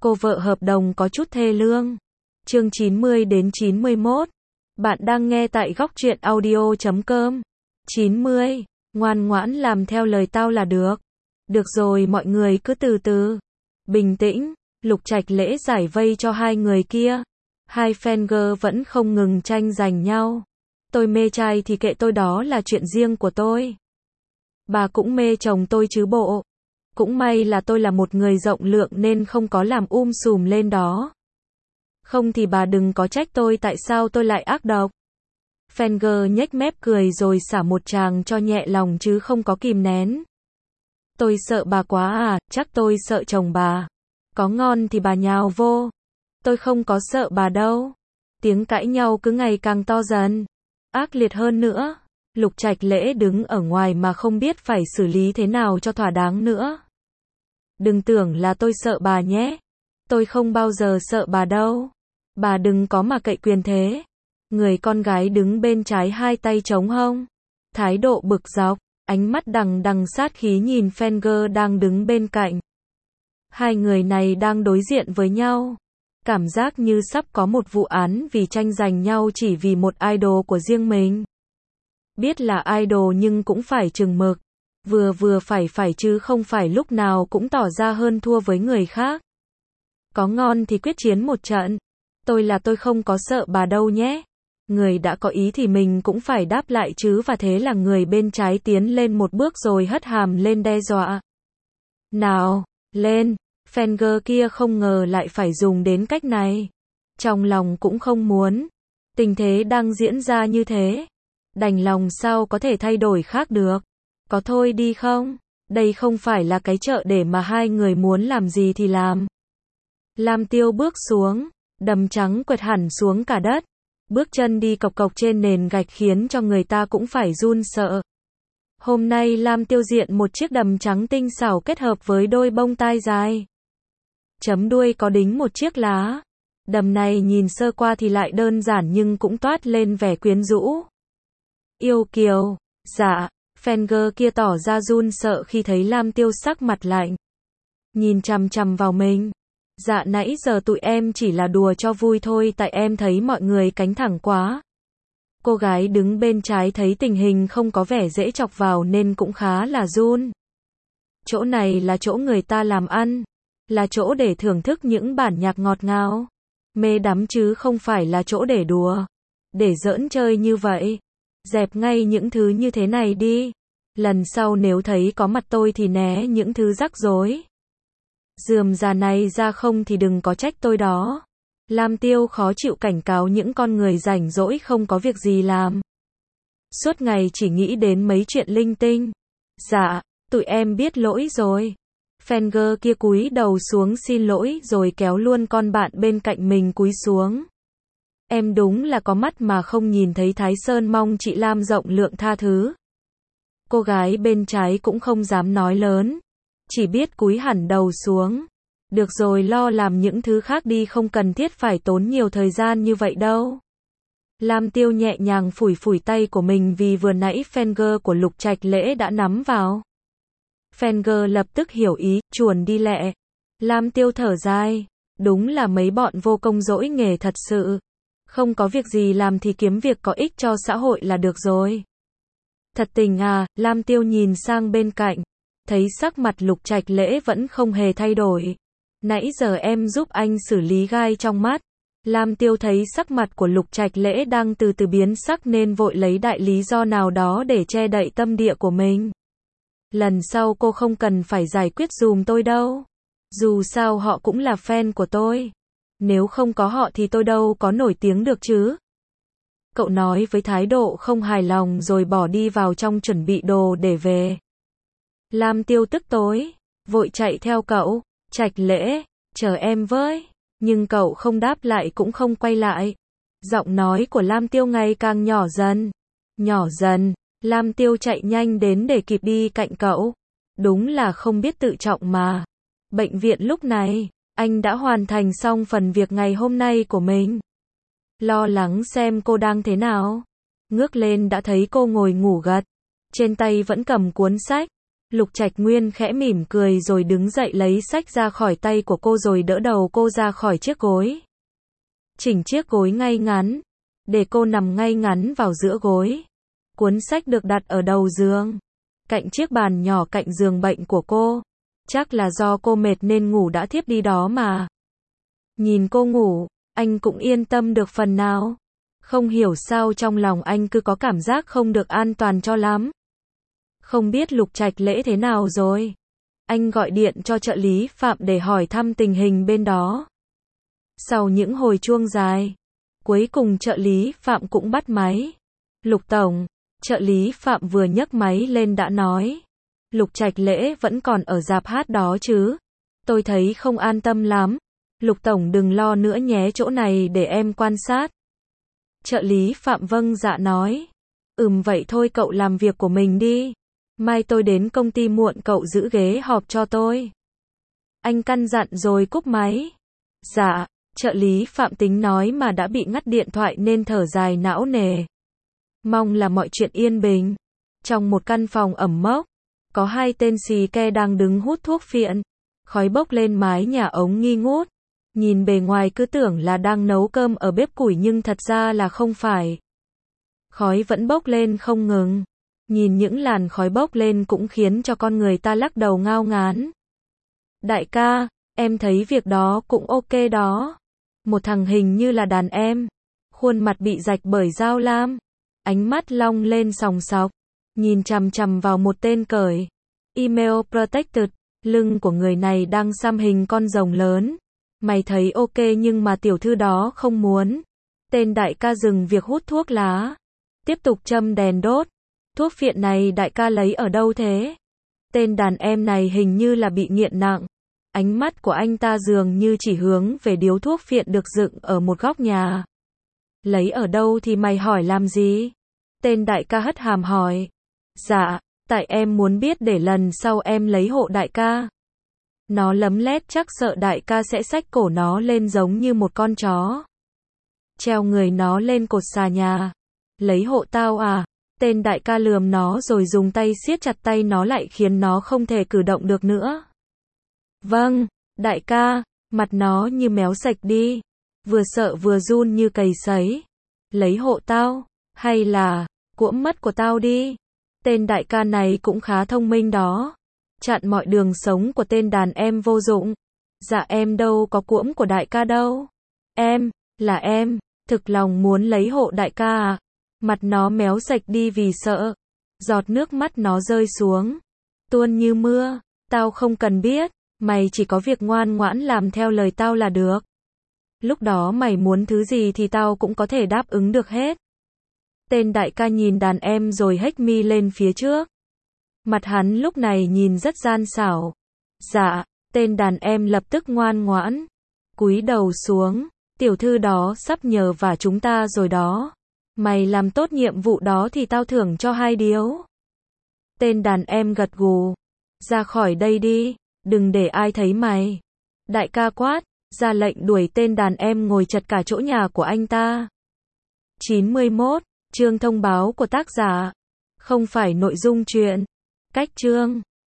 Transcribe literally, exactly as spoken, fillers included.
Cô vợ hợp đồng có chút thê lương. Chương chín mươi đến chín mươi mốt. Bạn đang nghe tại góc truyện audio chấm com. chín mươi. Ngoan ngoãn làm theo lời tao là được. Được rồi, mọi người cứ từ từ. Bình tĩnh. Lục Trạch Lễ giải vây cho hai người kia. Hai fan girl vẫn không ngừng tranh giành nhau. Tôi mê trai thì kệ tôi, đó là chuyện riêng của tôi. Bà cũng mê chồng tôi chứ bộ. Cũng may là tôi là một người rộng lượng nên không có làm um sùm lên đó. Không thì bà đừng có trách tôi tại sao tôi lại ác độc. Fenger nhếch mép cười rồi xả một tràng cho nhẹ lòng chứ không có kìm nén. Tôi sợ bà quá à, chắc tôi sợ chồng bà. Có ngon thì bà nhào vô. Tôi không có sợ bà đâu. Tiếng cãi nhau cứ ngày càng to dần. Ác liệt hơn nữa. Lục Trạch Lễ đứng ở ngoài mà không biết phải xử lý thế nào cho thỏa đáng nữa. Đừng tưởng là tôi sợ bà nhé. Tôi không bao giờ sợ bà đâu. Bà đừng có mà cậy quyền thế. Người con gái đứng bên trái hai tay chống hông. Thái độ bực dọc, ánh mắt đằng đằng sát khí nhìn Fenger đang đứng bên cạnh. Hai người này đang đối diện với nhau. Cảm giác như sắp có một vụ án vì tranh giành nhau chỉ vì một idol của riêng mình. Biết là idol nhưng cũng phải chừng mực. Vừa vừa phải phải chứ không phải lúc nào cũng tỏ ra hơn thua với người khác. Có ngon thì quyết chiến một trận. Tôi là tôi không có sợ bà đâu nhé. Người đã có ý thì mình cũng phải đáp lại chứ, và thế là người bên trái tiến lên một bước rồi hất hàm lên đe dọa. Nào, lên. Fenger kia không ngờ lại phải dùng đến cách này. Trong lòng cũng không muốn. Tình thế đang diễn ra như thế. Đành lòng sao có thể thay đổi khác được. Có thôi đi không? Đây không phải là cái chợ để mà hai người muốn làm gì thì làm. Lam Tiêu bước xuống, đầm trắng quệt hẳn xuống cả đất. Bước chân đi cộc cộc trên nền gạch khiến cho người ta cũng phải run sợ. Hôm nay Lam Tiêu diện một chiếc đầm trắng tinh xảo kết hợp với đôi bông tai dài. Chấm đuôi có đính một chiếc lá. Đầm này nhìn sơ qua thì lại đơn giản nhưng cũng toát lên vẻ quyến rũ. Yêu kiều. Dạ. Fenger kia tỏ ra run sợ khi thấy Lam Tiêu sắc mặt lạnh. Nhìn chằm chằm vào mình. Dạ nãy giờ tụi em chỉ là đùa cho vui thôi, tại em thấy mọi người cánh thẳng quá. Cô gái đứng bên trái thấy tình hình không có vẻ dễ chọc vào nên cũng khá là run. Chỗ này là chỗ người ta làm ăn. Là chỗ để thưởng thức những bản nhạc ngọt ngào. Mê đắm chứ không phải là chỗ để đùa. Để giỡn chơi như vậy. Dẹp ngay những thứ như thế này đi. Lần sau nếu thấy có mặt tôi thì né những thứ rắc rối. Rườm rà này ra không thì đừng có trách tôi đó. Lam Tiêu khó chịu cảnh cáo những con người rảnh rỗi không có việc gì làm. Suốt ngày chỉ nghĩ đến mấy chuyện linh tinh. Dạ, tụi em biết lỗi rồi. Fenger kia cúi đầu xuống xin lỗi rồi kéo luôn con bạn bên cạnh mình cúi xuống. Em đúng là có mắt mà không nhìn thấy Thái Sơn, mong chị Lam rộng lượng tha thứ. Cô gái bên trái cũng không dám nói lớn. Chỉ biết cúi hẳn đầu xuống. Được rồi, lo làm những thứ khác đi, không cần thiết phải tốn nhiều thời gian như vậy đâu. Lam Tiêu nhẹ nhàng phủi phủi tay của mình vì vừa nãy Fenger của Lục Trạch Lễ đã nắm vào. Fenger lập tức hiểu ý, chuồn đi lẹ. Lam Tiêu thở dài. Đúng là mấy bọn vô công dỗi nghề thật sự. Không có việc gì làm thì kiếm việc có ích cho xã hội là được rồi. Thật tình à, Lam Tiêu nhìn sang bên cạnh. Thấy sắc mặt Lục Trạch Lễ vẫn không hề thay đổi. Nãy giờ em giúp anh xử lý gai trong mắt. Lam Tiêu thấy sắc mặt của Lục Trạch Lễ đang từ từ biến sắc nên vội lấy đại lý do nào đó để che đậy tâm địa của mình. Lần sau cô không cần phải giải quyết dùm tôi đâu. Dù sao họ cũng là fan của tôi. Nếu không có họ thì tôi đâu có nổi tiếng được chứ. Cậu nói với thái độ không hài lòng rồi bỏ đi vào trong chuẩn bị đồ để về. Lam Tiêu tức tối, vội chạy theo cậu. Trạch Lễ, chờ em với. Nhưng cậu không đáp lại cũng không quay lại. Giọng nói của Lam Tiêu ngày càng nhỏ dần. Nhỏ dần, Lam Tiêu chạy nhanh đến để kịp đi cạnh cậu. Đúng là không biết tự trọng mà. Bệnh viện lúc này, anh đã hoàn thành xong phần việc ngày hôm nay của mình. Lo lắng xem cô đang thế nào. Ngước lên đã thấy cô ngồi ngủ gật. Trên tay vẫn cầm cuốn sách. Lục Trạch Nguyên khẽ mỉm cười rồi đứng dậy lấy sách ra khỏi tay của cô rồi đỡ đầu cô ra khỏi chiếc gối. Chỉnh chiếc gối ngay ngắn, để cô nằm ngay ngắn vào giữa gối. Cuốn sách được đặt ở đầu giường, cạnh chiếc bàn nhỏ cạnh giường bệnh của cô. Chắc là do cô mệt nên ngủ đã thiếp đi đó mà. Nhìn cô ngủ, anh cũng yên tâm được phần nào. Không hiểu sao trong lòng anh cứ có cảm giác không được an toàn cho lắm. Không biết Lục Trạch Lễ thế nào rồi. Anh gọi điện cho trợ lý Phạm để hỏi thăm tình hình bên đó. Sau những hồi chuông dài, cuối cùng trợ lý Phạm cũng bắt máy. Lục Tổng, trợ lý Phạm vừa nhấc máy lên đã nói. Lục Trạch Lễ vẫn còn ở rạp hát đó chứ. Tôi thấy không an tâm lắm. Lục Tổng đừng lo nữa nhé, chỗ này để em quan sát. Trợ lý Phạm vâng dạ nói. Ừm vậy thôi cậu làm việc của mình đi. Mai tôi đến công ty muộn cậu giữ ghế họp cho tôi. Anh căn dặn rồi cúp máy. Dạ, trợ lý Phạm tính nói mà đã bị ngắt điện thoại nên thở dài não nề. Mong là mọi chuyện yên bình. Trong một căn phòng ẩm mốc, có hai tên xì ke đang đứng hút thuốc phiện. Khói bốc lên mái nhà ống nghi ngút. Nhìn bề ngoài cứ tưởng là đang nấu cơm ở bếp củi nhưng thật ra là không phải. Khói vẫn bốc lên không ngừng. Nhìn những làn khói bốc lên cũng khiến cho con người ta lắc đầu ngao ngán. Đại ca, em thấy việc đó cũng ok đó. Một thằng hình như là đàn em. Khuôn mặt bị rạch bởi dao lam. Ánh mắt long lên sòng sọc. Nhìn chằm chằm vào một tên cởi email protected. Lưng của người này đang xăm hình con rồng lớn. Mày thấy ok nhưng mà tiểu thư đó không muốn. Tên đại ca dừng việc hút thuốc lá. Tiếp tục châm đèn đốt. Thuốc phiện này đại ca lấy ở đâu thế? Tên đàn em này hình như là bị nghiện nặng. Ánh mắt của anh ta dường như chỉ hướng về điếu thuốc phiện được dựng ở một góc nhà. Lấy ở đâu thì mày hỏi làm gì? Tên đại ca hất hàm hỏi. Dạ, tại em muốn biết để lần sau em lấy hộ đại ca. Nó lấm lét chắc sợ đại ca sẽ xách cổ nó lên giống như một con chó. Treo người nó lên cột xà nhà. Lấy hộ tao à? Tên đại ca lườm nó rồi dùng tay siết chặt tay nó lại khiến nó không thể cử động được nữa. Vâng, đại ca, mặt nó như méo sạch đi. Vừa sợ vừa run như cầy sấy. Lấy hộ tao, hay là, cuỗm mất của tao đi. Tên đại ca này cũng khá thông minh đó. Chặn mọi đường sống của tên đàn em vô dụng. Dạ em đâu có cuỗm của đại ca đâu. Em, là em, thực lòng muốn lấy hộ đại ca à. Mặt nó méo sạch đi vì sợ. Giọt nước mắt nó rơi xuống. Tuôn như mưa. Tao không cần biết. Mày chỉ có việc ngoan ngoãn làm theo lời tao là được. Lúc đó mày muốn thứ gì thì tao cũng có thể đáp ứng được hết. Tên đại ca nhìn đàn em rồi hếch mi lên phía trước. Mặt hắn lúc này nhìn rất gian xảo. Dạ, tên đàn em lập tức ngoan ngoãn. Cúi đầu xuống. Tiểu thư đó sắp nhờ vả chúng ta rồi đó. Mày làm tốt nhiệm vụ đó thì tao thưởng cho hai điếu. Tên đàn em gật gù. Ra khỏi đây đi, đừng để ai thấy mày. Đại ca quát, ra lệnh đuổi tên đàn em ngồi chật cả chỗ nhà của anh ta. chín mươi mốt, chương thông báo của tác giả. Không phải nội dung truyện. Cách chương.